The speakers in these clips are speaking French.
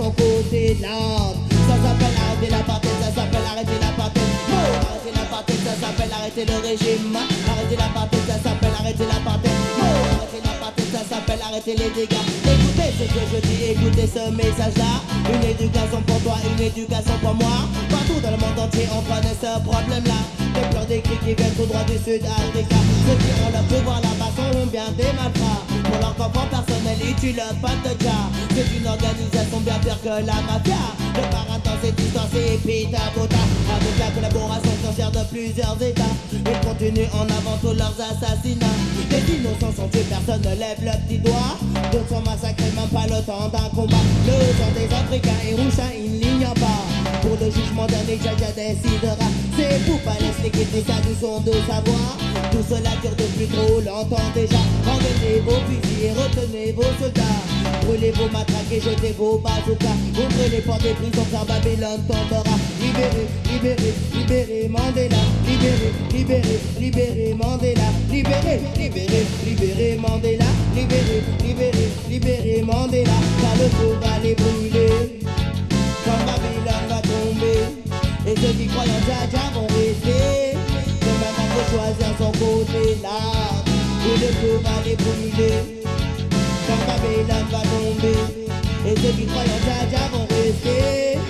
son côté lente. Ça s'appelle arrêter l'apartheid, ça s'appelle arrêter l'apartheid. Oh, arrêter l'apartheid, ça s'appelle arrêter le régime. Arrêter l'apartheid, ça s'appelle arrêter l'apartheid. Oh, arrêter l'apartheid, ça s'appelle arrêter les dégâts. Écoutez ce que je dis, écoutez ce message-là. Une éducation pour toi, une éducation pour moi. Partout dans le monde entier, on connaît ce problème-là. Des pleurs, des cris qui viennent tout droit du Sud-Afrique. Ceux qui ont le pouvoir là-bas sont bien des malfrats. Pour leur confort personnel, ils tuent le pote de Jah. C'est une organisation bien pire que la mafia. Le parrain dans cette histoire, c'est Peter Bota. Avec la collaboration sincère de plusieurs états, ils continuent en avant tous leurs assassinats. Les innocents sont tués, personne ne lève le petit doigt. D'autres sont massacrés, même pas le temps d'un combat. Le sang des Africains est rouge, ça il n'ignore pas. Pour le jugement dernier, Jaja décidera. C'est pour Palestine qui dit ça du son de sa voix. Tout cela dure depuis trop longtemps déjà. Enlevez vos fusils et retenez vos soldats. Brûlez vos matraques et jetez vos bazookas. Ouvrez les portes des prisons car Babylone tombera. Libérez, libérez, libérez Mandela. Libérez, libérez, libérez Mandela. Libérez, libérez, libérez Mandela. Libérez, libérez, libérez Mandela. Car le feu va les brûler. Quand Babylone va tomber, et ceux qui croient en Jaja vont rester. Mais maintenant faut choisir son côté là, et le feu va les brûler. Quand Babylone va tomber, et ceux qui croient en Jaja vont rester.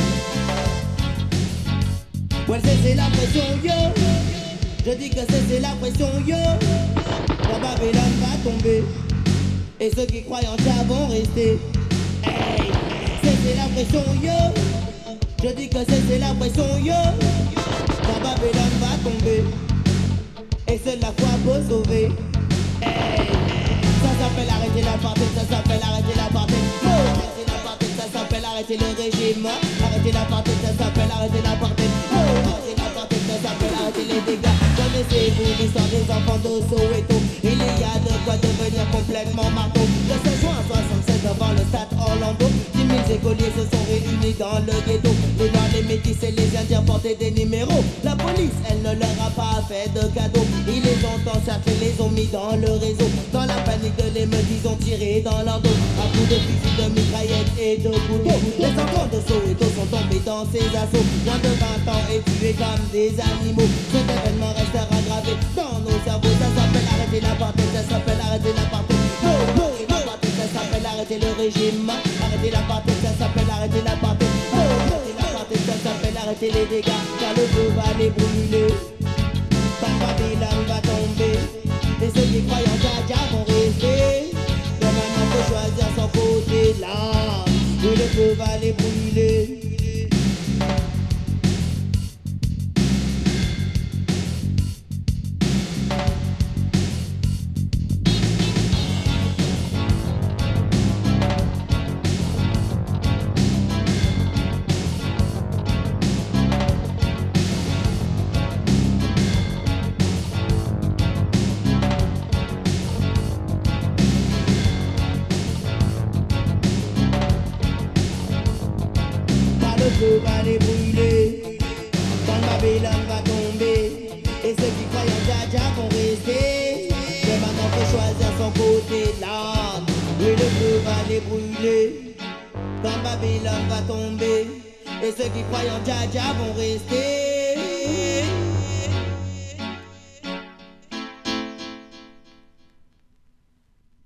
Ouais, c'est la pression yo, je dis que c'est la pression yo. Quand Babylone va tomber, et ceux qui croient en Jaja vont rester. Hey, c'est la pression yo, je dis que c'est la pression yo. Quand Babylone va tomber, et c'est la foi pour sauver. Hey, ça s'appelle arrêter l'apartheid, ça s'appelle arrêter l'apartheid. Oh, arrêter l'apartheid, ça s'appelle arrêter le régime. Arrêter l'apartheid, ça s'appelle arrêter l'apartheid. Oh, arrêter l'apartheid, ça s'appelle arrêter les dégâts. Connaissez-vous l'histoire des enfants de Soweto? Il y a de quoi devenir complètement marteau. Le 16 juin 67 devant le stade Orlando, 10 000 écoliers se sont réunis dans le ghetto. Les noirs, les métis et les indiens portaient des numéros. La police, elle ne leur a pas fait de cadeaux. Ils les ont encerclés, les ont mis dans le réseau. Dans la panique de l'émeute, ils ont tiré dans leur dos. À coups de fusil, de mitraillettes et de couteaux. Les enfants de Soweto sont tombés dans ces assauts. Moins de 20 ans et tués comme des animaux. Cet événement restera gravé dans nos cerveaux. Ça s'appelle arrêter l'apartheid, ça s'appelle arrêter l'apartheid. Oh, oh, l'apartheid, ça s'appelle arrêter le régime. Arrêter l'apartheid, ça s'appelle arrêter l'apartheid. Oh, arrêter l'apartheid, ça s'appelle arrêter les dégâts. Car le feu va les brûler. Quand Babylone va tomber, et ceux qui croient en Jaja vont rester. Mais maintenant faut choisir son côté là, et le feu va les brûler. Le feu va les brûler. Quand Babylone va tomber, et ceux qui croient en Jaja vont rester. Mais maintenant faut choisir son côté là, et le feu va les brûler. Quand Babylone va tomber, et ceux qui croient en Jaja vont rester.